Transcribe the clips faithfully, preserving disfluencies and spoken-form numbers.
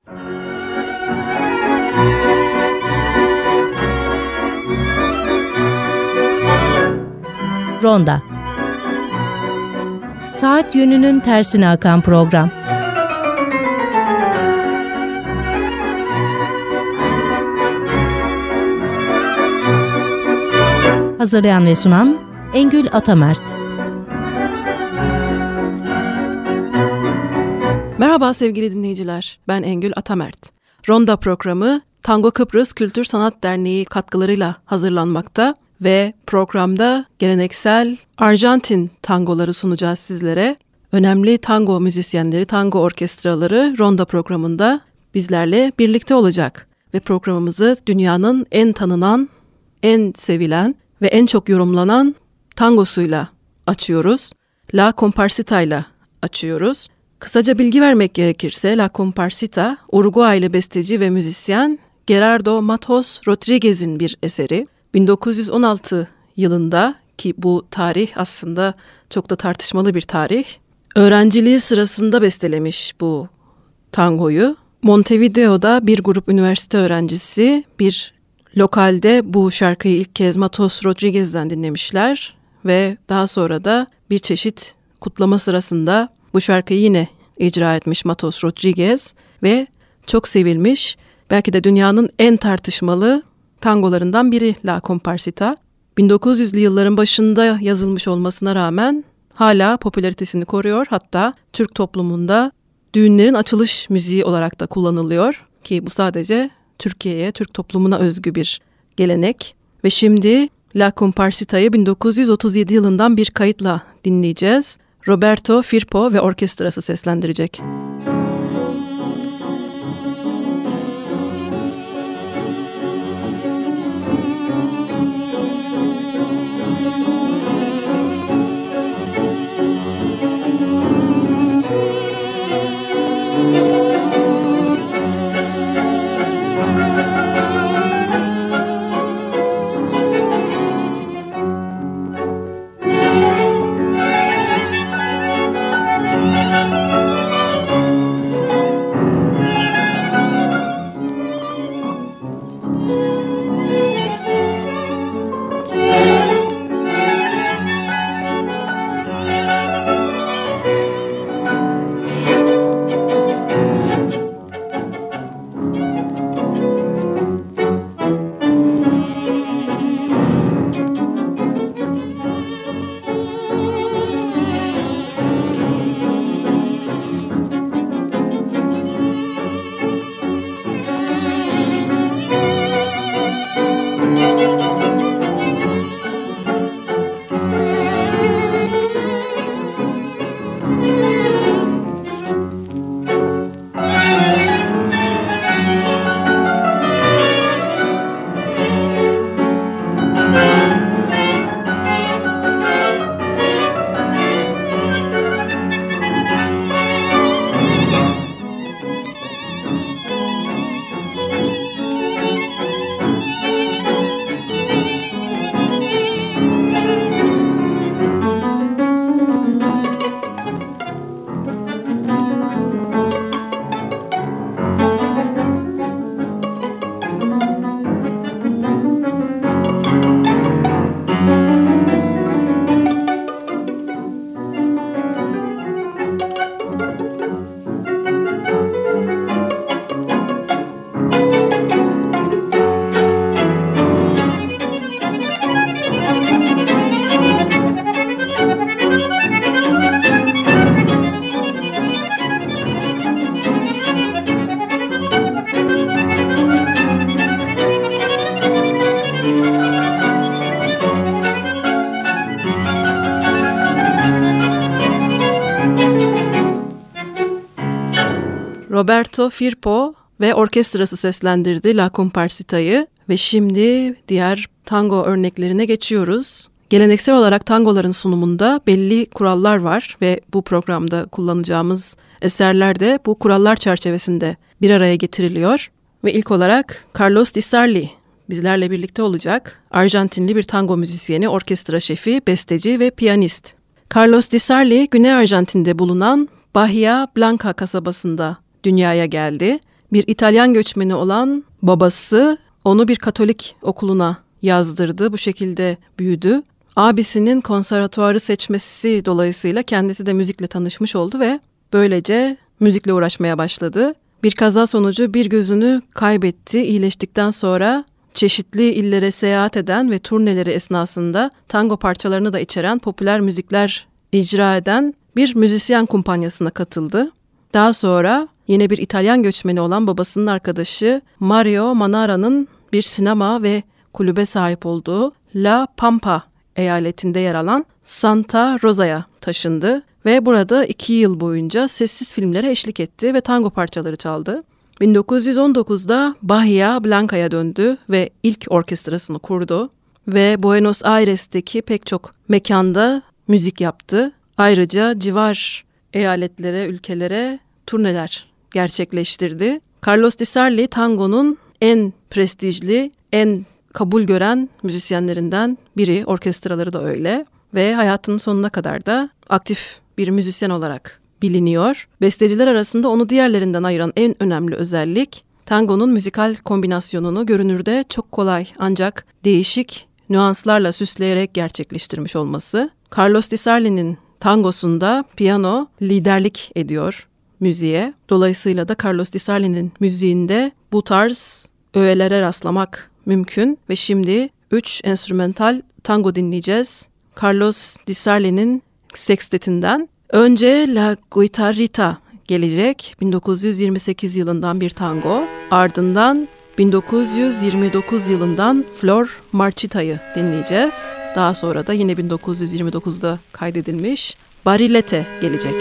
Ronda. Saat yönünün tersine akan program. Hazırlayan ve sunan Engül Atamert. Merhaba sevgili dinleyiciler, ben Engül Atamert. Ronda programı Tango Kıbrıs Kültür Sanat Derneği katkılarıyla hazırlanmakta ve programda geleneksel Arjantin tangoları sunacağız sizlere. Önemli tango müzisyenleri, tango orkestraları Ronda programında bizlerle birlikte olacak. Ve programımızı dünyanın en tanınan, en sevilen ve en çok yorumlanan tangosuyla açıyoruz. La Comparsita'yla açıyoruz. Kısaca bilgi vermek gerekirse La Comparsita, Uruguaylı besteci ve müzisyen Gerardo Matos Rodriguez'in bir eseri. bin dokuz yüz on altı yılında, ki bu tarih aslında çok da tartışmalı bir tarih, öğrenciliği sırasında bestelemiş bu tangoyu. Montevideo'da bir grup üniversite öğrencisi bir lokalde bu şarkıyı ilk kez Matos Rodriguez'den dinlemişler ve daha sonra da bir çeşit kutlama sırasında bu şarkıyı yine icra etmiş Matos Rodriguez ve çok sevilmiş, belki de dünyanın en tartışmalı tangolarından biri La Comparsita. bin dokuz yüzlü yılların başında yazılmış olmasına rağmen hala popülaritesini koruyor. Hatta Türk toplumunda düğünlerin açılış müziği olarak da kullanılıyor ki bu sadece Türkiye'ye, Türk toplumuna özgü bir gelenek. Ve şimdi La Comparsita'yı bin dokuz yüz otuz yedi yılından bir kayıtla dinleyeceğiz. Roberto Firpo ve orkestrası seslendirecek. Roberto Firpo ve orkestrası seslendirdi La Comparsita'yı ve şimdi diğer tango örneklerine geçiyoruz. Geleneksel olarak tangoların sunumunda belli kurallar var ve bu programda kullanacağımız eserler de bu kurallar çerçevesinde bir araya getiriliyor. Ve ilk olarak Carlos Di Sarli bizlerle birlikte olacak. Arjantinli bir tango müzisyeni, orkestra şefi, besteci ve piyanist. Carlos Di Sarli, Güney Arjantin'de bulunan Bahia Blanca kasabasında dünyaya geldi. bir İtalyan göçmeni olan babası onu bir Katolik okuluna yazdırdı. Bu şekilde büyüdü. Abisinin konservatuarı seçmesi dolayısıyla kendisi de müzikle tanışmış oldu ve böylece müzikle uğraşmaya başladı. Bir kaza sonucu bir gözünü kaybetti. İyileştikten sonra çeşitli illere seyahat eden ve turneleri esnasında tango parçalarını da içeren popüler müzikler icra eden bir müzisyen kumpanyasına katıldı. Daha sonra yine bir İtalyan göçmeni olan babasının arkadaşı Mario Manara'nın bir sinema ve kulübe sahip olduğu La Pampa eyaletinde yer alan Santa Rosa'ya taşındı ve burada iki yıl boyunca sessiz filmlere eşlik etti ve tango parçaları çaldı. bin dokuz yüz on dokuzda Bahia Blanca'ya döndü ve ilk orkestrasını kurdu ve Buenos Aires'teki pek çok mekanda müzik yaptı. Ayrıca civar eyaletlere, ülkelere turneler gerçekleştirdi. Carlos Di Sarli tangonun en prestijli, en kabul gören müzisyenlerinden biri. Orkestraları da öyle ve hayatının sonuna kadar da aktif bir müzisyen olarak biliniyor. Besteciler arasında onu diğerlerinden ayıran en önemli özellik tangonun müzikal kombinasyonunu görünürde çok kolay ancak değişik nüanslarla süsleyerek gerçekleştirmiş olması. Carlos Di Sarli'nin tangosunda piyano liderlik ediyor müziğe. Dolayısıyla da Carlos Di Sarli'nin müziğinde bu tarz öğelere rastlamak mümkün ve şimdi üç enstrümantal tango dinleyeceğiz. Carlos Di Sarli'nin sextetinden. Önce La Guitarrita gelecek. bin dokuz yüz yirmi sekiz yılından bir tango. Ardından bin dokuz yüz yirmi dokuz yılından Flor Marchita'yı dinleyeceğiz. Daha sonra da yine bin dokuz yüz yirmi dokuzda kaydedilmiş Barilete gelecek.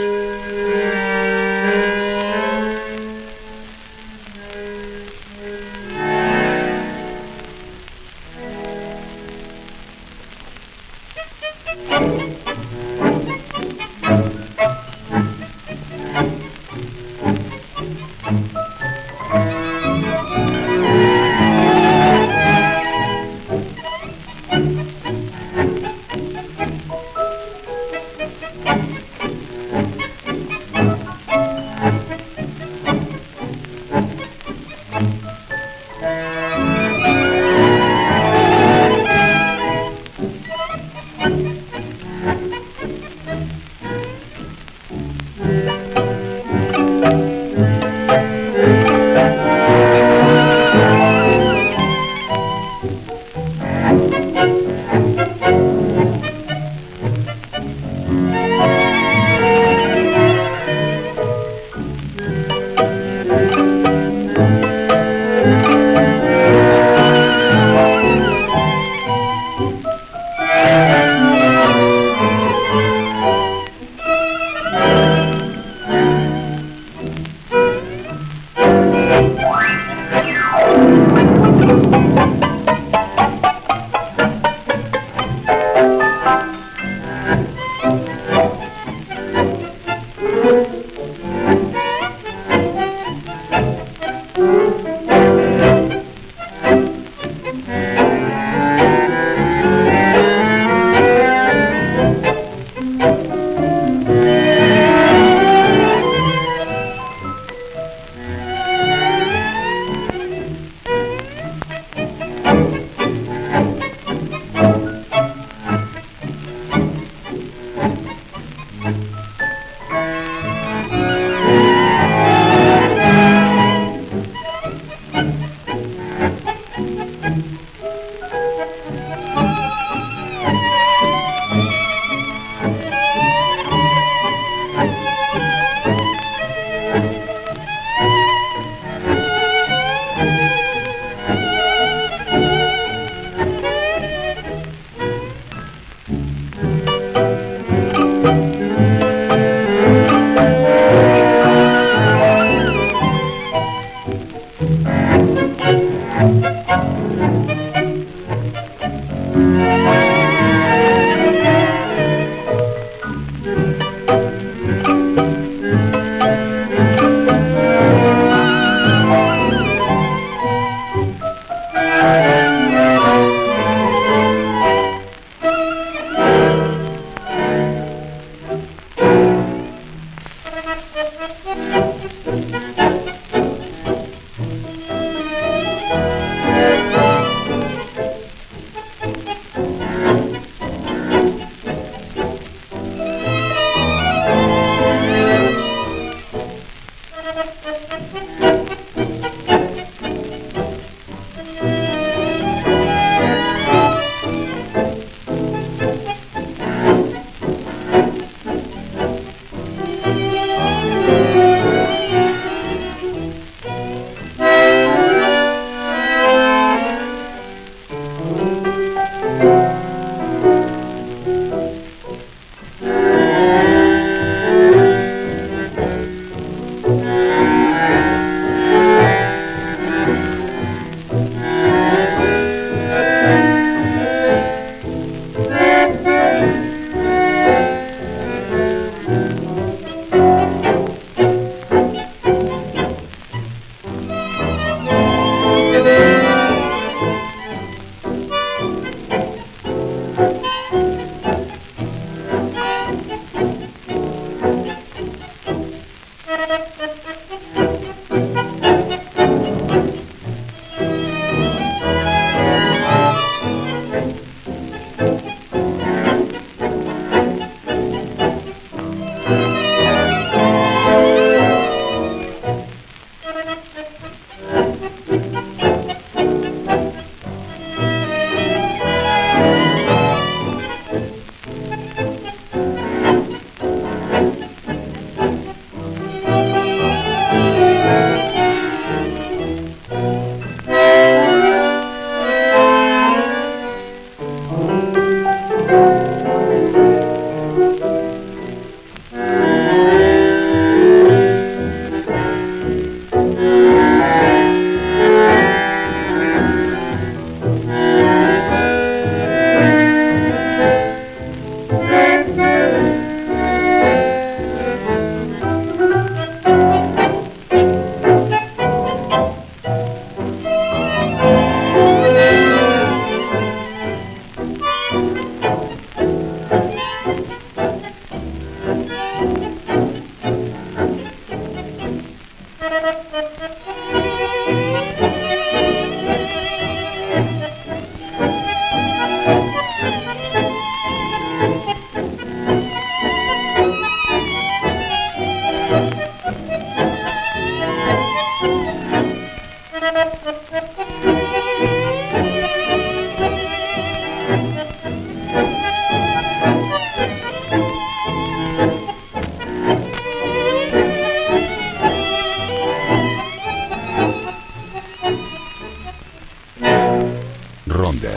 Ronda.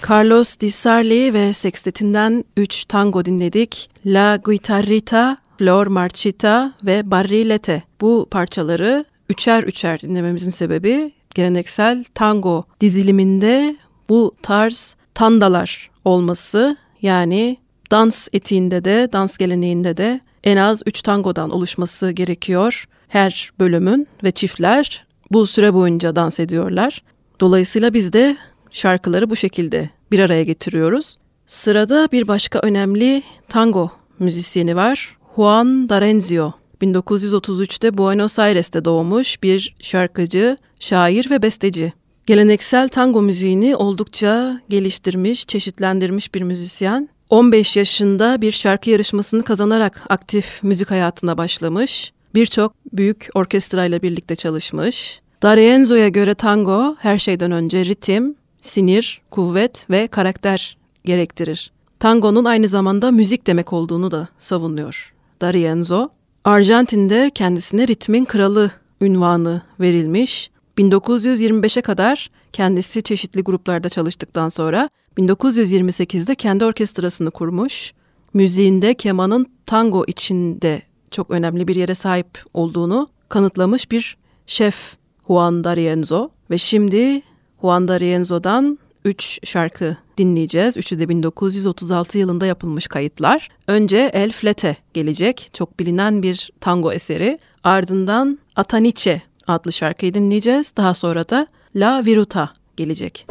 Carlos Di Sarli ve Sextet'inden üç tango dinledik. La Guitarrita, Flor Marchita ve Barrilete. Bu parçaları üçer üçer dinlememizin sebebi geleneksel tango diziliminde bu tarz tandalar olması. Yani dans etiğinde de, dans geleneğinde de en az üç tangodan oluşması gerekiyor her bölümün ve çiftler bu süre boyunca dans ediyorlar. Dolayısıyla biz de şarkıları bu şekilde bir araya getiriyoruz. Sırada bir başka önemli tango müzisyeni var. Juan D'Arenzio. bin dokuz yüz otuz üçte Buenos Aires'te doğmuş bir şarkıcı, şair ve besteci. Geleneksel tango müziğini oldukça geliştirmiş, çeşitlendirmiş bir müzisyen. on beş yaşında bir şarkı yarışmasını kazanarak aktif müzik hayatına başlamış. Birçok büyük orkestrayla birlikte çalışmış. D'Arienzo'ya göre tango her şeyden önce ritim, sinir, kuvvet ve karakter gerektirir. Tangonun aynı zamanda müzik demek olduğunu da savunuyor D'Arienzo. Arjantin'de kendisine ritmin kralı unvanı verilmiş. bin dokuz yüz yirmi beşe kadar kendisi çeşitli gruplarda çalıştıktan sonra bin dokuz yüz yirmi sekizde kendi orkestrasını kurmuş. Müziğinde kemanın tango içinde çok önemli bir yere sahip olduğunu kanıtlamış bir şef Juan D'Arienzo. Ve şimdi Juan D'Arienzo'dan üç şarkı dinleyeceğiz. Üçü de bin dokuz yüz otuz altı yılında yapılmış kayıtlar. Önce El Flete gelecek. Çok bilinen bir tango eseri. Ardından Atanice adlı şarkıyı dinleyeceğiz. Daha sonra da La Viruta gelecek.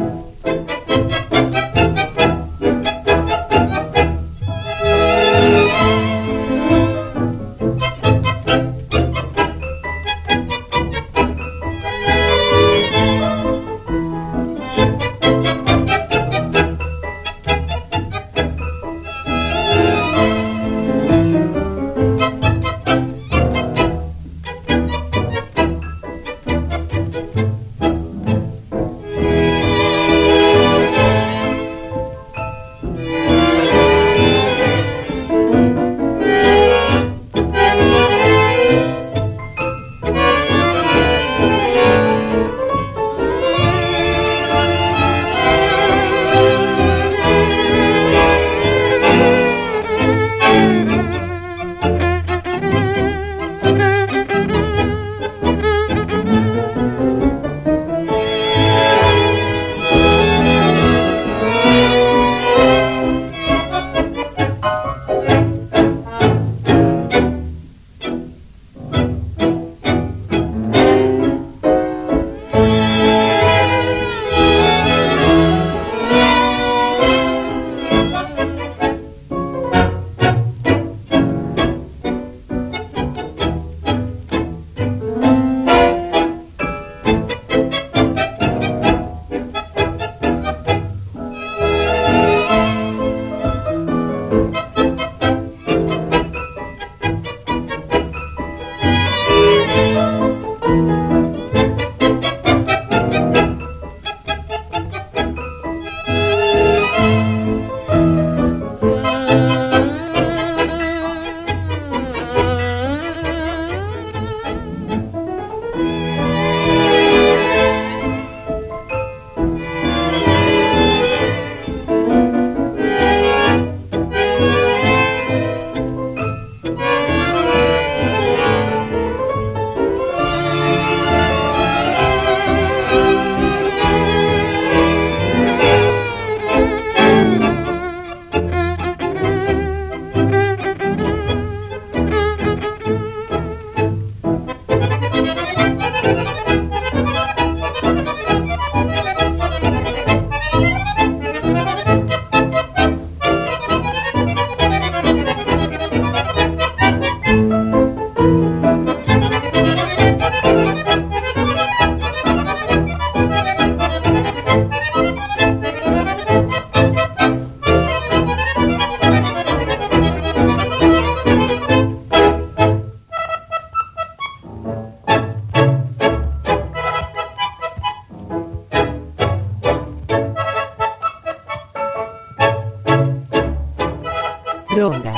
Ronda.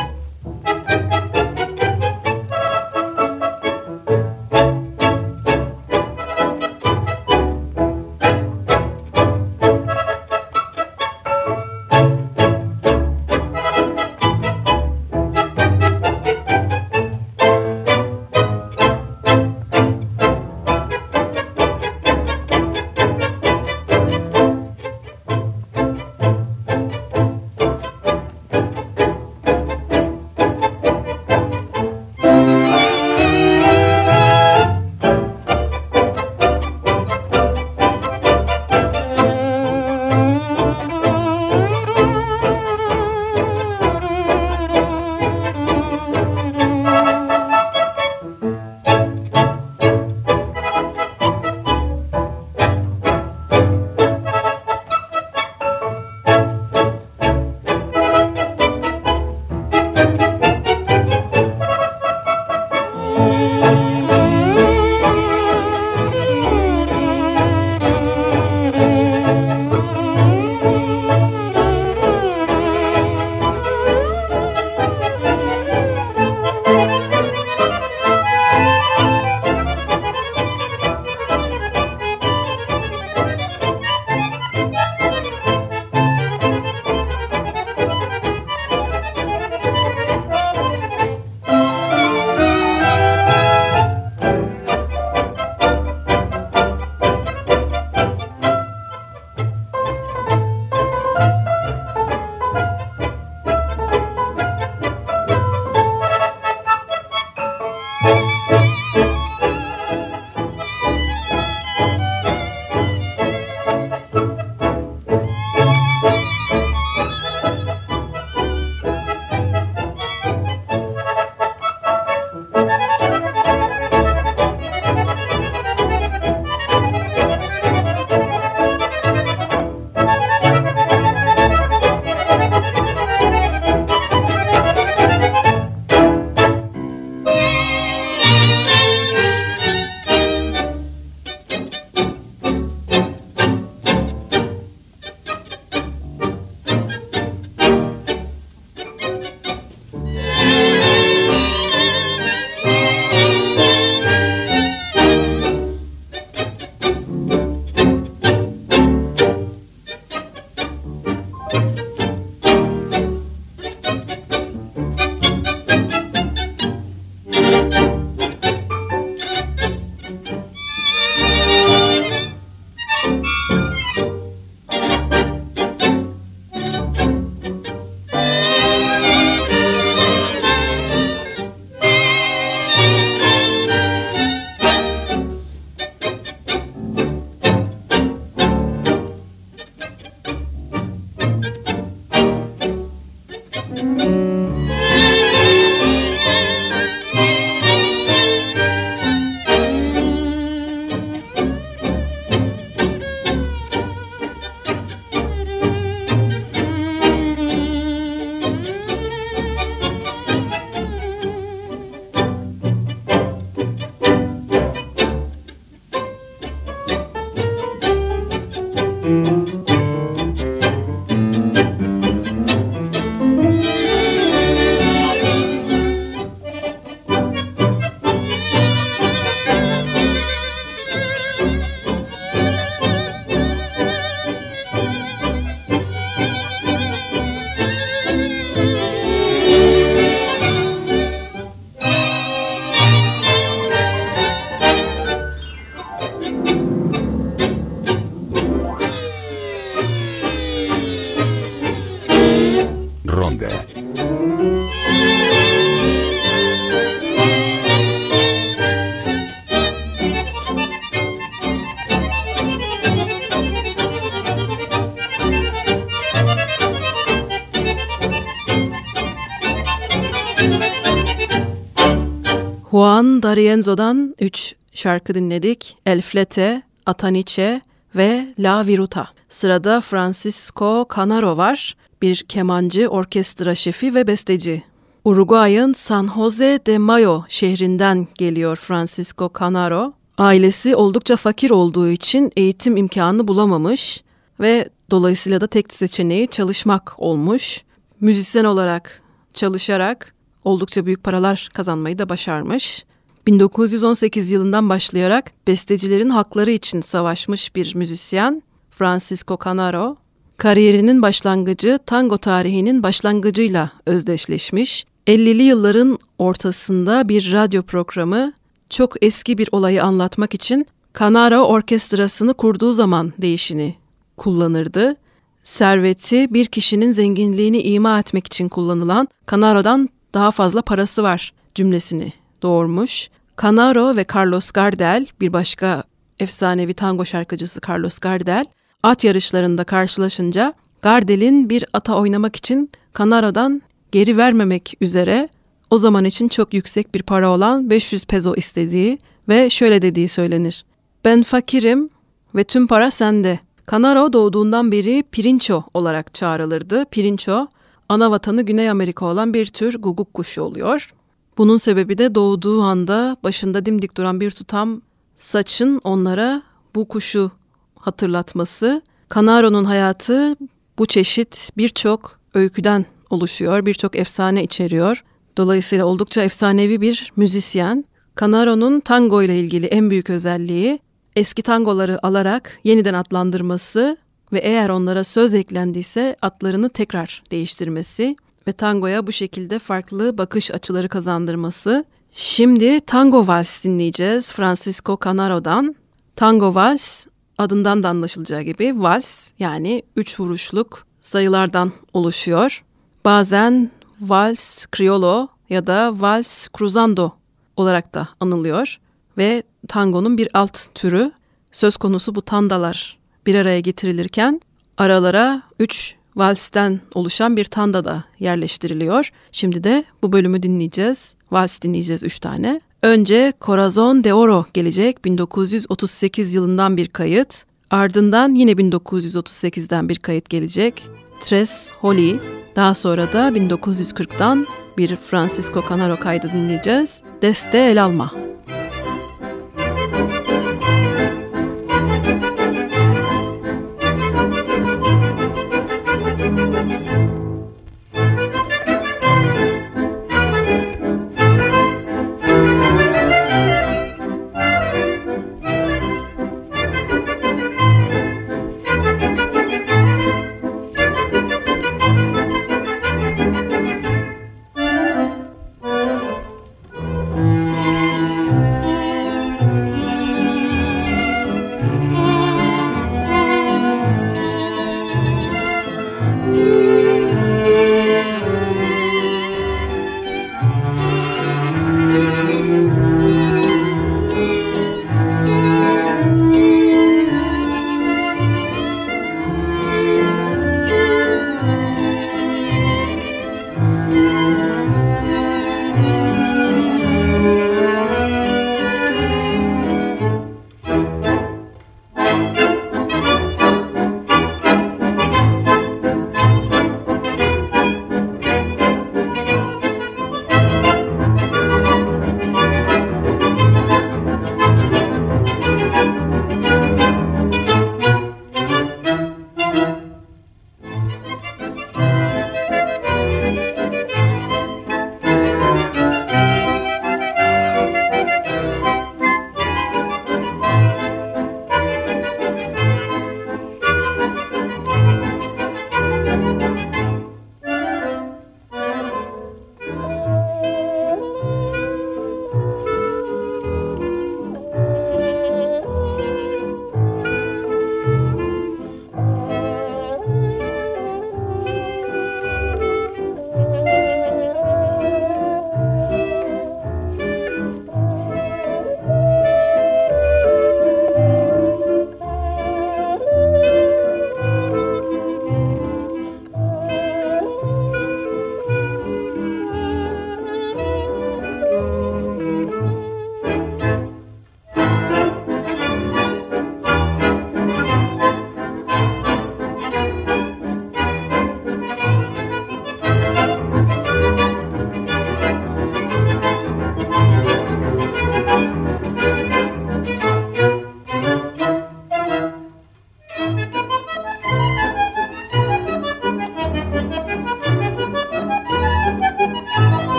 Juan D'Arienzo'dan üç şarkı dinledik. El Flete, Atanice ve La Viruta. Sırada Francisco Canaro var. Bir kemancı, orkestra şefi ve besteci. Uruguay'ın San Jose de Mayo şehrinden geliyor Francisco Canaro. Ailesi oldukça fakir olduğu için eğitim imkanı bulamamış ve dolayısıyla da tek seçeneği çalışmak olmuş. Müzisyen olarak çalışarak oldukça büyük paralar kazanmayı da başarmış. bin dokuz yüz on sekiz yılından başlayarak bestecilerin hakları için savaşmış bir müzisyen Francisco Canaro, kariyerinin başlangıcı tango tarihinin başlangıcıyla özdeşleşmiş. ellili yılların ortasında bir radyo programı çok eski bir olayı anlatmak için Canaro orkestrasını kurduğu zaman deyişini kullanırdı. Serveti bir kişinin zenginliğini ima etmek için kullanılan Canaro'dan daha fazla parası var cümlesini doğurmuş. Canaro ve Carlos Gardel, bir başka efsanevi tango şarkıcısı Carlos Gardel, at yarışlarında karşılaşınca Gardel'in bir ata oynamak için Canaro'dan geri vermemek üzere o zaman için çok yüksek bir para olan beş yüz peso istediği ve şöyle dediği söylenir. Ben fakirim ve tüm para sende. Canaro doğduğundan beri Pirinço olarak çağrılırdı. Pirinço, ana vatanı Güney Amerika olan bir tür guguk kuşu oluyor. Bunun sebebi de doğduğu anda başında dimdik duran bir tutam saçın onlara bu kuşu hatırlatması. Canaro'nun hayatı bu çeşit birçok öyküden oluşuyor, birçok efsane içeriyor. Dolayısıyla oldukça efsanevi bir müzisyen. Canaro'nun tango ile ilgili en büyük özelliği eski tangoları alarak yeniden adlandırması ve eğer onlara söz eklendiyse adlarını tekrar değiştirmesi ve tangoya bu şekilde farklı bakış açıları kazandırması. Şimdi Tango Vals dinleyeceğiz Francisco Canaro'dan. Tango Vals adından da anlaşılacağı gibi vals, yani üç vuruşluk sayılardan oluşuyor. Bazen vals criollo ya da vals cruzando olarak da anılıyor ve tangonun bir alt türü. Söz konusu bu tandalar bir araya getirilirken aralara üç valsten oluşan bir tanda da yerleştiriliyor. Şimdi de bu bölümü dinleyeceğiz. Vals dinleyeceğiz üç tane. Önce Corazón de Oro gelecek, bin dokuz yüz otuz sekiz yılından bir kayıt. Ardından yine bin dokuz yüz otuz sekizden bir kayıt gelecek. Tres Holy. Daha sonra da bin dokuz yüz kırktan bir Francisco Canaro kaydı dinleyeceğiz. Desde el alma.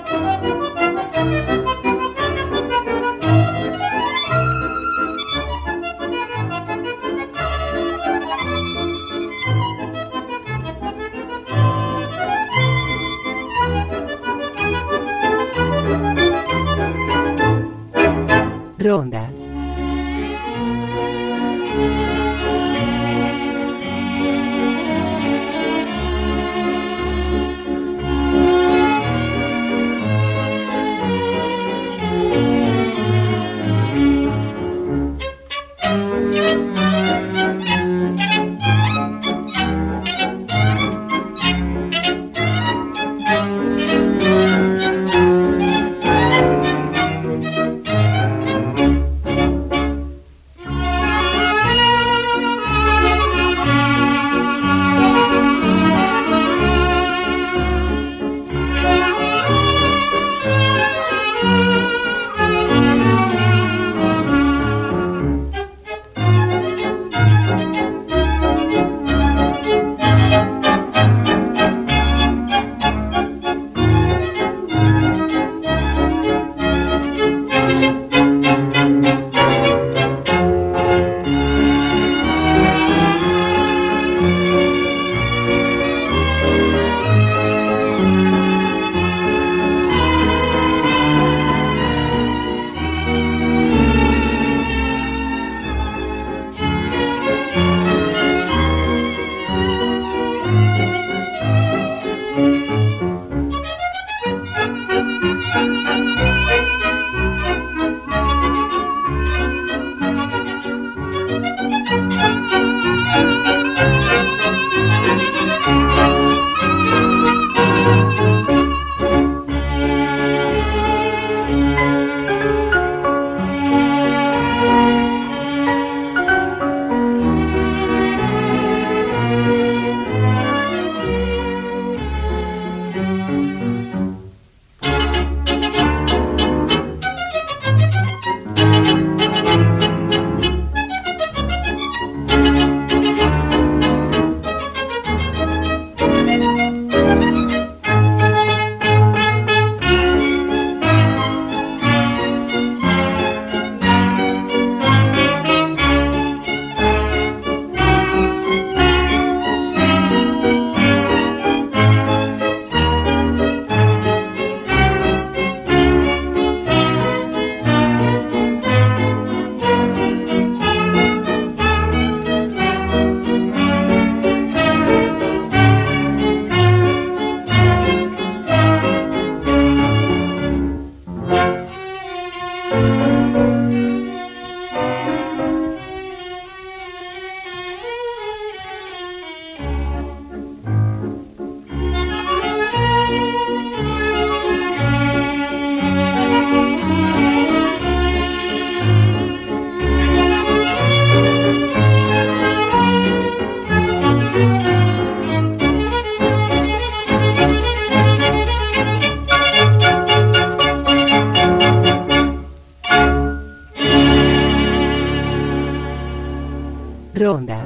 Ronda. Ronda.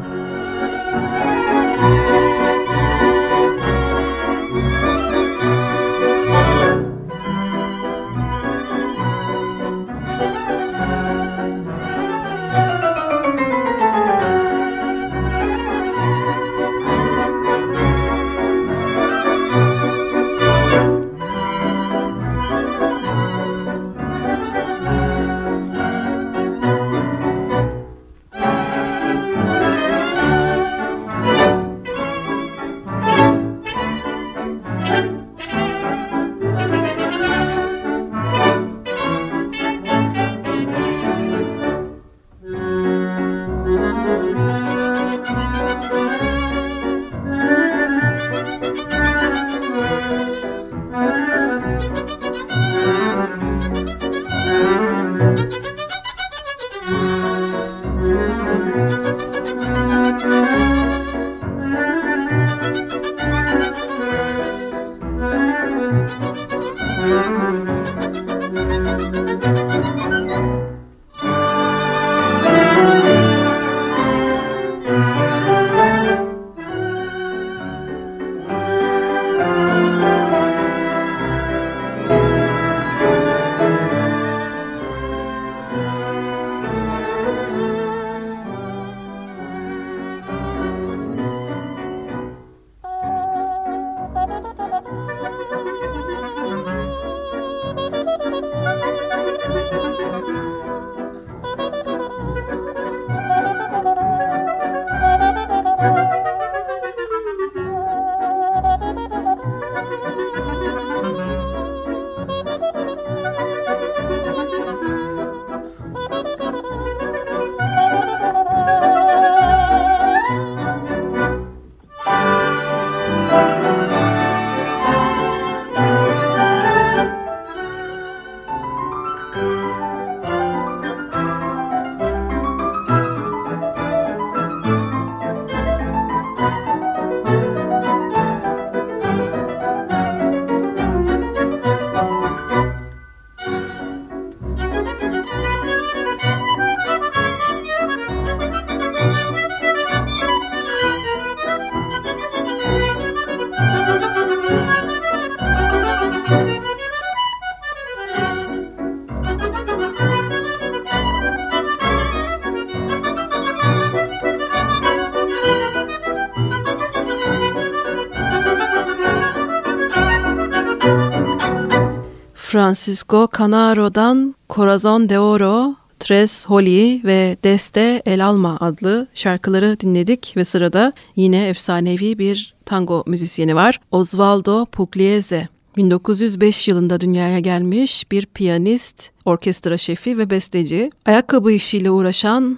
Francisco Canaro'dan Corazón de Oro, Tres Holy ve Deste El Alma adlı şarkıları dinledik ve sırada yine efsanevi bir tango müzisyeni var. Osvaldo Pugliese. bin dokuz yüz beş yılında dünyaya gelmiş bir piyanist, orkestra şefi ve besteci. Ayakkabı işiyle uğraşan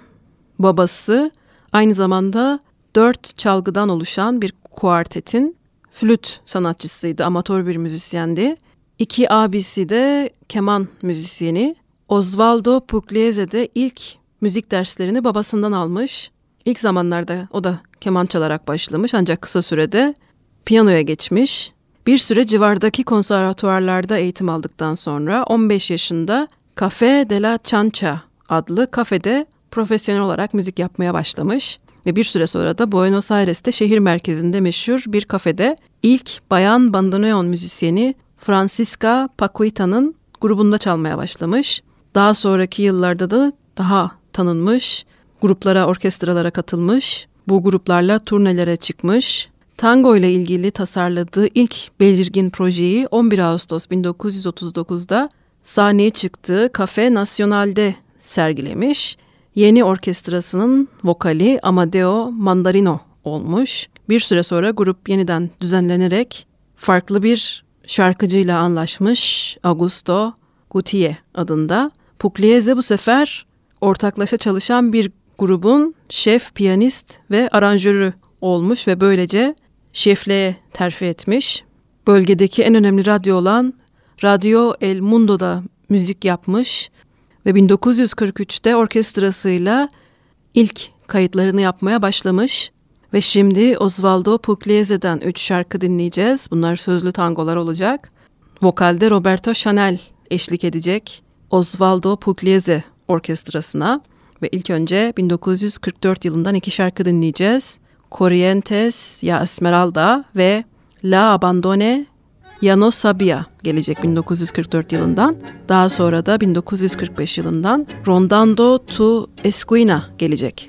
babası aynı zamanda dört çalgıdan oluşan bir kuartetin flüt sanatçısıydı, amatör bir müzisyendi. İki abisi de keman müzisyeni. Osvaldo Pugliese de ilk müzik derslerini babasından almış. İlk zamanlarda o da keman çalarak başlamış ancak kısa sürede piyanoya geçmiş. Bir süre civardaki konservatuvarlarda eğitim aldıktan sonra on beş yaşında Café de la Chancha adlı kafede profesyonel olarak müzik yapmaya başlamış. Ve bir süre sonra da Buenos Aires'te şehir merkezinde meşhur bir kafede ilk bayan bandoneon müzisyeni Francisca Paquita'nın grubunda çalmaya başlamış. Daha sonraki yıllarda da daha tanınmış, gruplara, orkestralara katılmış, bu gruplarla turnelere çıkmış. Tango ile ilgili tasarladığı ilk belirgin projeyi on bir Ağustos bin dokuz yüz otuz dokuzda sahneye çıktığı Café Nacional'de sergilemiş. Yeni orkestrasının vokali Amadeo Mandarino olmuş. Bir süre sonra grup yeniden düzenlenerek farklı bir şarkıcıyla anlaşmış, Augusto Gutié adında. Pugliese bu sefer ortaklaşa çalışan bir grubun şef, piyanist ve aranjörü olmuş ve böylece şefliğe terfi etmiş. Bölgedeki en önemli radyo olan Radio El Mundo'da müzik yapmış ve bin dokuz yüz kırk üçte orkestrasıyla ilk kayıtlarını yapmaya başlamış. Ve şimdi Osvaldo Pugliese'den üç şarkı dinleyeceğiz. Bunlar sözlü tangolar olacak. Vokalde Roberto Chanel eşlik edecek Osvaldo Pugliese orkestrasına. Ve ilk önce bin dokuz yüz kırk dört yılından iki şarkı dinleyeceğiz. Corrientes ya Esmeralda ve La Abandone Ya No Sabía gelecek bin dokuz yüz kırk dört yılından. Daha sonra da bin dokuz yüz kırk beş yılından Rondando tu Esquina gelecek.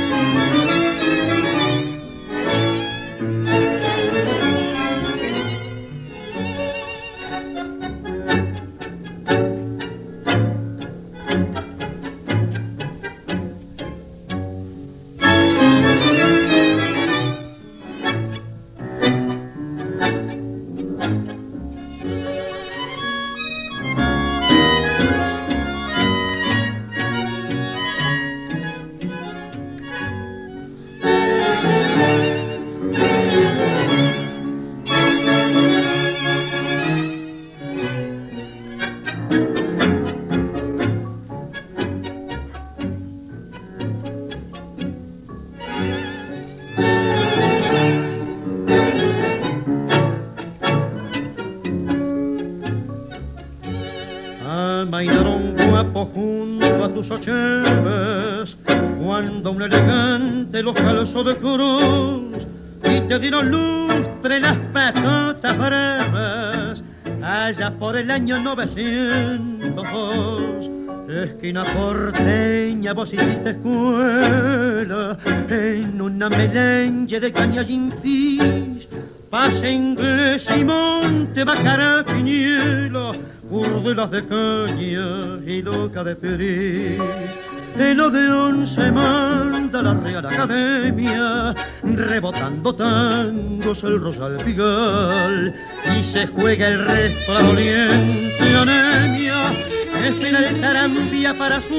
Bailaron guapos junto a tus ocheves, cuando un elegante los calzó de cruz y te dieron lustre las patotas breves, allá por el año novecientos dos. Esquina porteña, vos hiciste escuela en una melange de caña sin fis, pase inglés y monte bacara quiniela, burdelas de caña y loca de peris. En lo de once manda la Real Academia, rebotando tangos el Rosal Pigal, y se juega el resto la doliente anemia, espera el Tarambia para su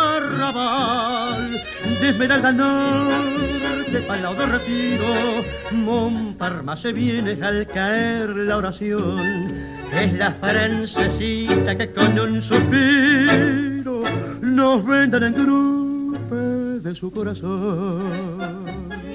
arrabal, de Esmeralda al norte para el lado de Retiro, Montparnasse se viene al caer la oración, es la francesita que con un suspiro nos vendan en grupo de su corazón.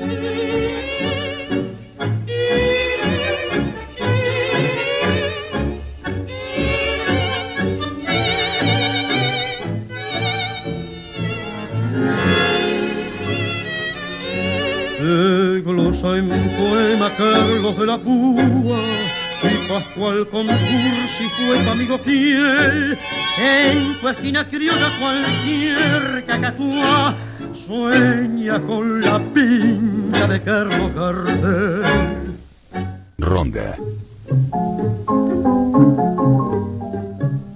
De glosa en poema Carlos de la Púa y Pascual Concursi fue tu amigo fiel. En tu esquina criolla cualquier cacatúa sueña con la piña de Carlos Gardel. Ronda.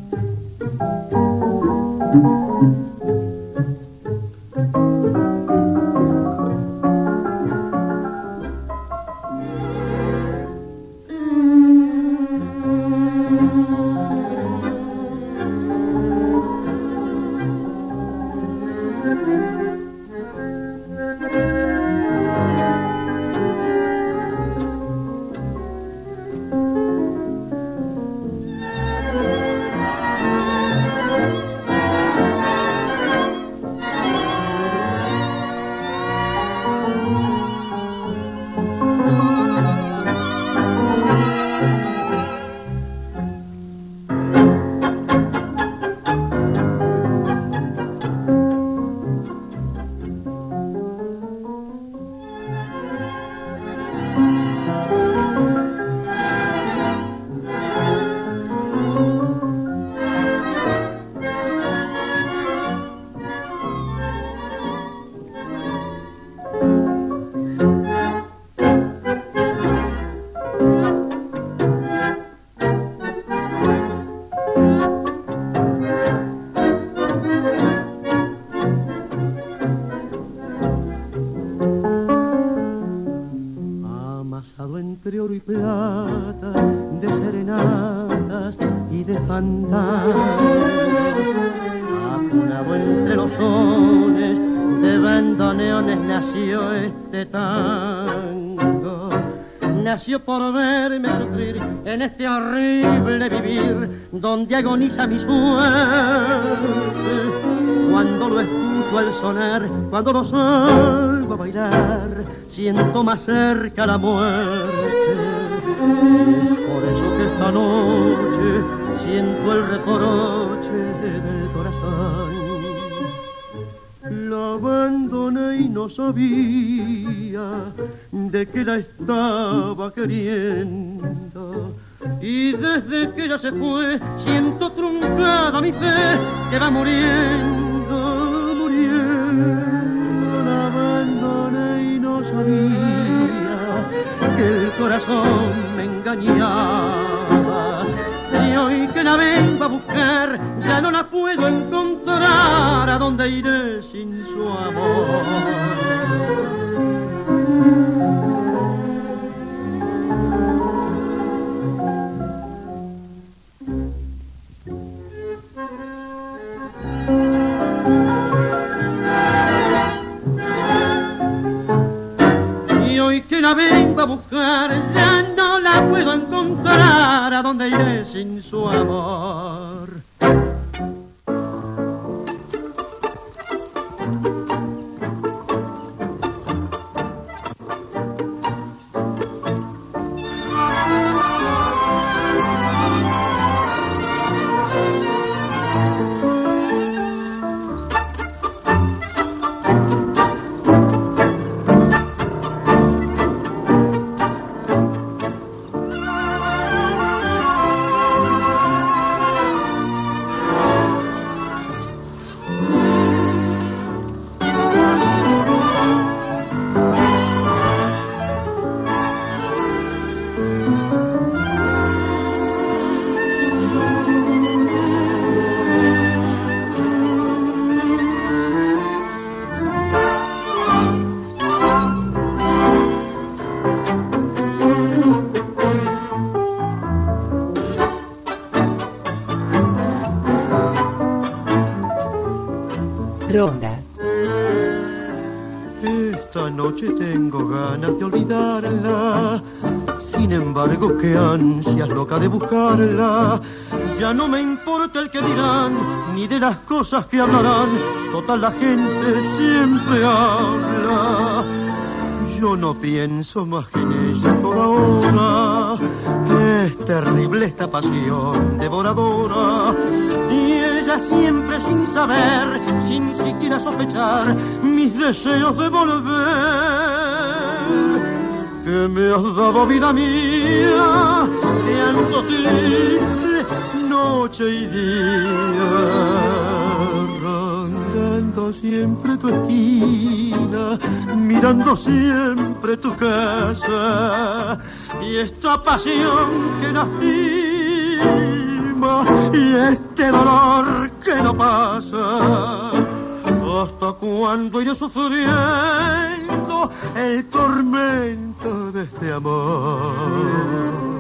Entre oro y plata, de serenatas y de fandangos, acunado entre los sones de bandoneones nació este tango. Nació por verme sufrir en este horrible vivir donde agoniza mi suerte. Cuando lo escucho al sonar, cuando lo salgo a bailar, siento más cerca la muerte. Por eso que esta noche siento el reproche del corazón. La abandoné y no sabía de que la estaba queriendo. Y desde que ella se fue siento truncada mi fe que va muriendo, muriendo. La abandoné y no sabía que el corazón me engañaba. Y hoy que la vengo a buscar ya no la puedo encontrar. ¿A dónde iré sin su amor? Que la vengo a buscar, ya no la puedo encontrar. ¿A dónde iré sin su amor? Ronda. Esta noche tengo ganas de olvidarla, sin embargo qué ansias loca de buscarla. Ya no me importa el que dirán, ni de las cosas que hablarán, total la gente siempre habla. Yo no pienso más que en ella toda hora, es terrible esta pasión devoradora. Y ella siempre sin saber, sin siquiera sospechar, mis deseos de volver. Que me has dado vida mía, te ando triste noche y día, rondando siempre tu esquina, mirando siempre tu casa. Y esta pasión que lastima y este dolor que no nunca pasa. ¿Hasta cuándo iré sufriendo el tormento de este amor?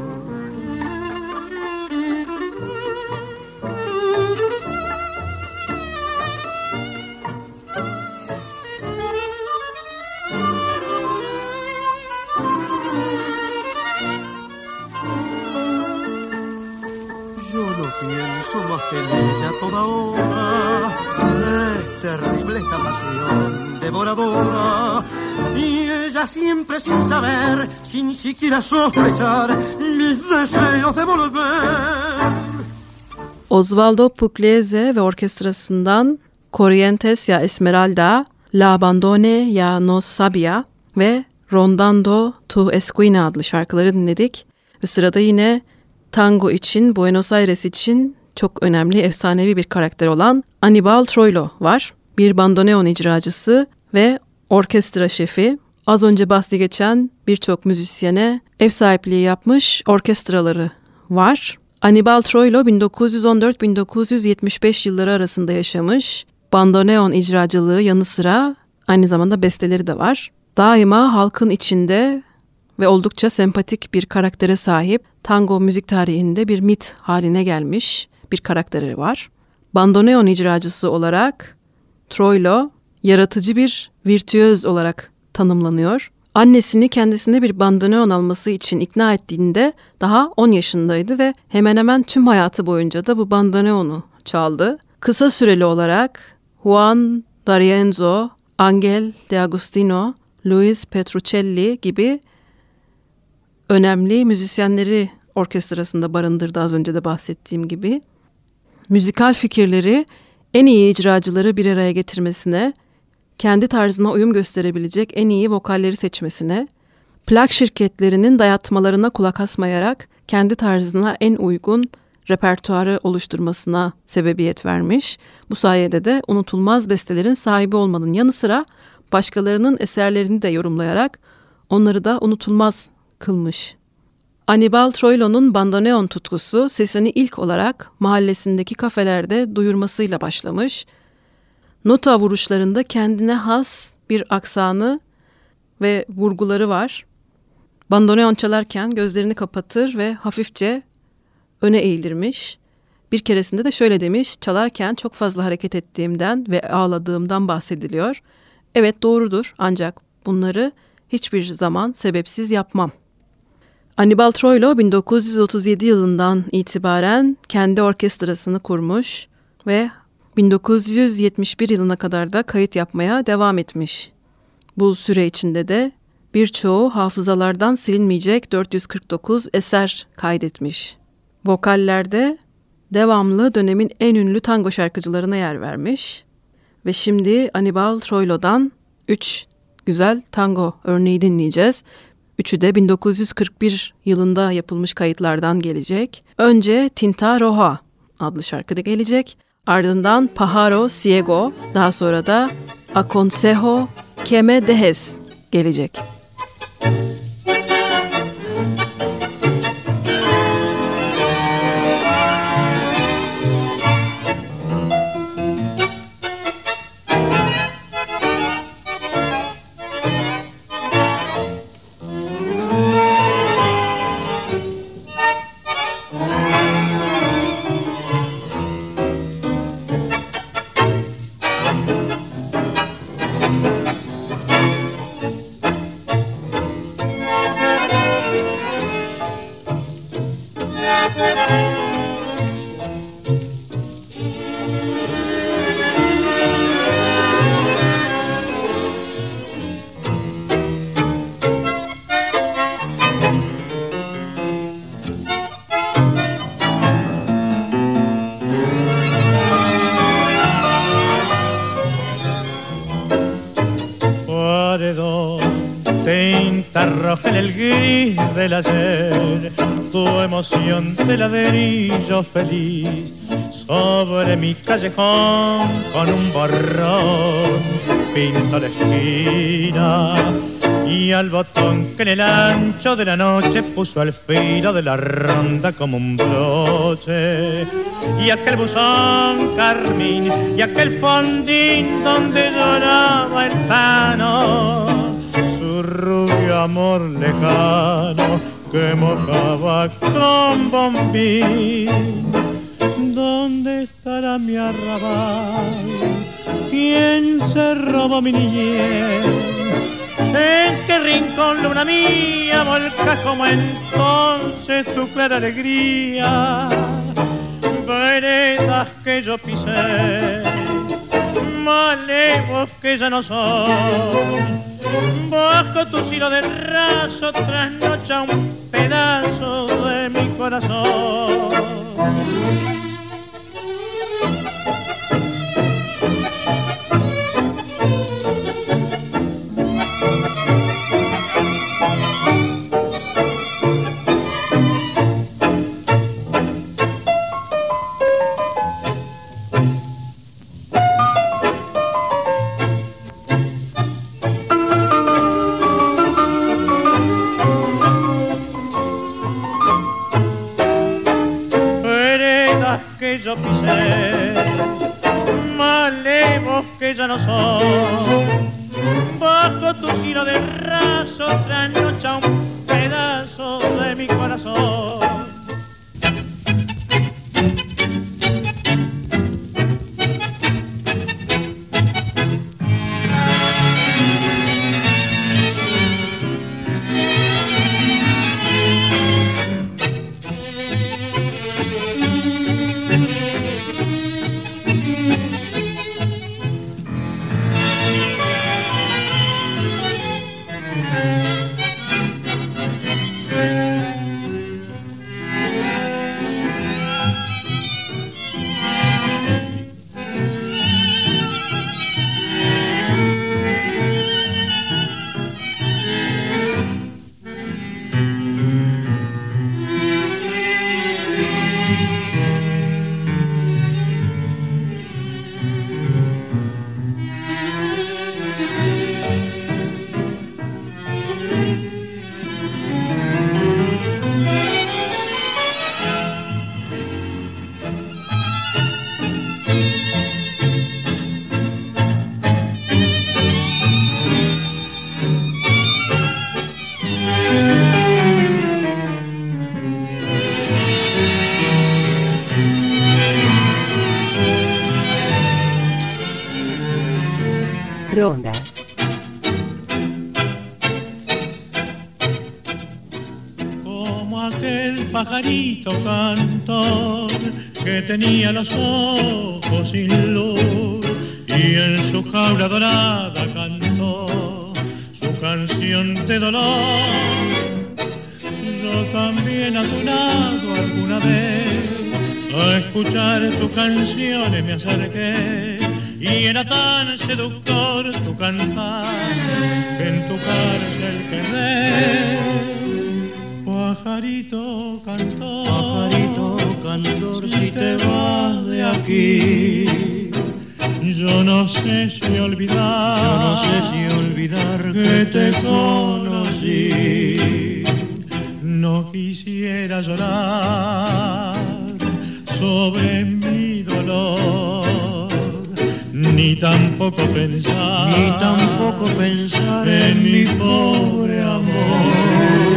Yo no pienso más que en ella toda hora. Es terrible esta pasión devoradora. Y ella siempre sin saber, sin siquiera sospechar, mis deseos de volver. Osvaldo Pugliese ve orkestrasından Corrientes ya Esmeralda, La Abandone ya No Sabia ve Rondando tu Esquina adlı şarkıları dinledik. Ve sırada yine tango için, Buenos Aires için çok önemli, efsanevi bir karakter olan Aníbal Troilo var. Bir bandoneon icracısı ve orkestra şefi. Az önce bahsi geçen birçok müzisyene ev sahipliği yapmış orkestraları var. Aníbal Troilo bin dokuz yüz on dört - bin dokuz yüz yetmiş beş yılları arasında yaşamış. Bandoneon icracılığı yanı sıra aynı zamanda besteleri de var. Daima halkın içinde ve oldukça sempatik bir karaktere sahip, tango müzik tarihinde bir mit haline gelmiş bir karakteri var. Bandoneon icracısı olarak Troilo yaratıcı bir virtüöz olarak tanımlanıyor. Annesini kendisine bir bandoneon alması için ikna ettiğinde daha on yaşındaydı ve hemen hemen tüm hayatı boyunca da bu bandoneonu çaldı. Kısa süreli olarak Juan D'Arienzo, Angel De Agostino, Luis Petruccelli gibi önemli müzisyenleri orkestrasında barındırdı, az önce de bahsettiğim gibi. Müzikal fikirleri en iyi icracıları bir araya getirmesine, kendi tarzına uyum gösterebilecek en iyi vokalleri seçmesine, plak şirketlerinin dayatmalarına kulak asmayarak kendi tarzına en uygun repertuarı oluşturmasına sebebiyet vermiş. Bu sayede de unutulmaz bestelerin sahibi olmanın yanı sıra başkalarının eserlerini de yorumlayarak onları da unutulmaz kılmış. Aníbal Troilo'nun bandoneon tutkusu sesini ilk olarak mahallesindeki kafelerde duyurmasıyla başlamış. Nota vuruşlarında kendine has bir aksanı ve vurguları var. Bandoneon çalarken gözlerini kapatır ve hafifçe öne eğilirmiş. Bir keresinde de şöyle demiş: çalarken çok fazla hareket ettiğimden ve ağladığımdan bahsediliyor. Evet, doğrudur, ancak bunları hiçbir zaman sebepsiz yapmam. Aníbal Troilo bin dokuz yüz otuz yedi yılından itibaren kendi orkestrasını kurmuş ve bin dokuz yüz yetmiş bir yılına kadar da kayıt yapmaya devam etmiş. Bu süre içinde de birçoğu hafızalardan silinmeyecek dört yüz kırk dokuz eser kaydetmiş. Vokallerde devamlı dönemin en ünlü tango şarkıcılarına yer vermiş. Ve şimdi Aníbal Troilo'dan üç güzel tango örneği dinleyeceğiz. Üçü de bin dokuz yüz kırk bir yılında yapılmış kayıtlardan gelecek. Önce Tinta Roja adlı şarkıda gelecek. Ardından Pájaro Ciego, daha sonra da Aconsejo que me dejes gelecek. Roja en el gris del ayer, tu emoción de ladrillo feliz, sobre mi callejón con un borrón pinto la esquina, y al botón que en el ancho de la noche puso al filo de la ronda como un broche. Y aquel buzón carmín y aquel fondín donde lloraba el Tano, su rubio amor lejano que mojaba con bombín. ¿Dónde estará mi arrabal? ¿Quién se robó mi niñez? ¿En qué rincón, luna mía, volca como entonces tu clara alegría? Veredas que yo pisé, malevos que ya no son, bajo tu hilo de raso trasnocha un pedazo de mi corazón. Yo pisé, malevos que ya no son, bajo tu hilo de raso trasnocha un pedazo de mi corazón. Ronda. Como aquel pajarito cantor que tenía los ojos sin luz y en su jaula dorada cantó su canción de dolor. Yo también a tu lado alguna vez a escuchar tus canciones me acerqué, y era tan seductor tu cantar que en tu cárcel quedé. Pajarito cantor, pajarito cantor, si te vas de aquí, yo no sé si olvidar, yo no sé si olvidar que te conocí. No quisiera llorar sobre mi dolor, ni tampoco pensar, ni tampoco pensar en mi pobre amor.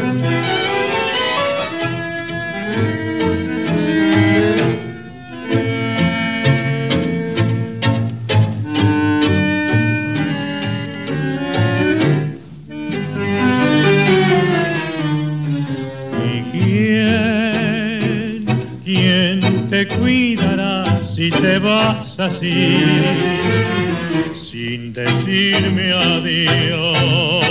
Te cuidará si te vas así, sin decirme adiós.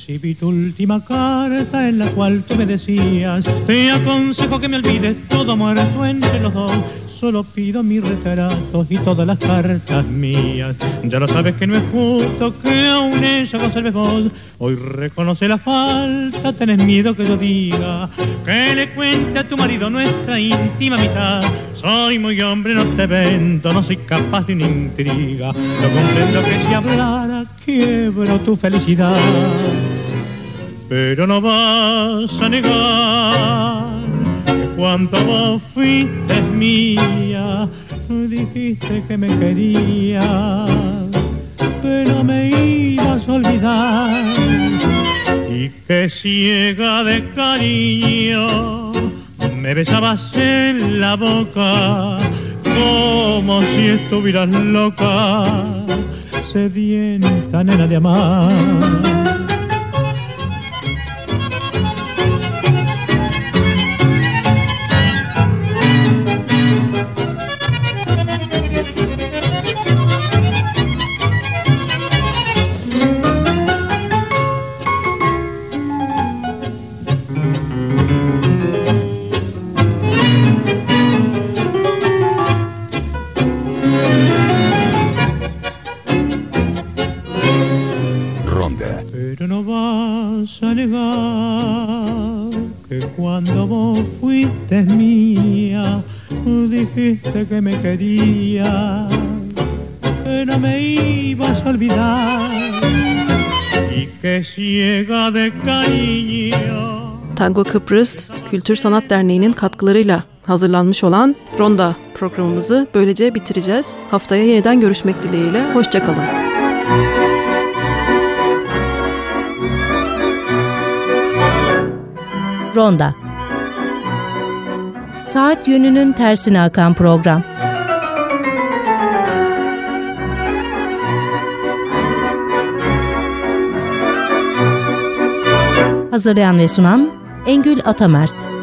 Recibí tu última carta en la cual tú me decías: te aconsejo que me olvides todo muerto entre los dos. Solo pido mis retratos y todas las cartas mías. Ya lo sabes que no es justo que aún ella conserves vos. Hoy reconoce la falta, tenés miedo que yo diga que le cuente a tu marido nuestra íntima mitad. Soy muy hombre, no te vendo, no soy capaz de una intriga. No comprendo que si hablara quiebro tu felicidad. Pero no vas a negar que cuando vos fuiste mía, dijiste que me querías, que no me ibas a olvidar, y que ciega de cariño me besabas en la boca como si estuvieras loca, sedienta nena de amar. Pero no vas a negar que cuando vos fuiste mía, dijiste que me querías, que no me ibas a olvidar, y que ciega de cariño. Tango Kıbrıs Kültür Sanat Derneği'nin katkılarıyla hazırlanmış olan Ronda programımızı böylece bitireceğiz. Haftaya yeniden görüşmek dileğiyle. Hoşça kalın. Ronda. Saat yönünün tersine akan program. Hazırlayan ve sunan Engül Atamert.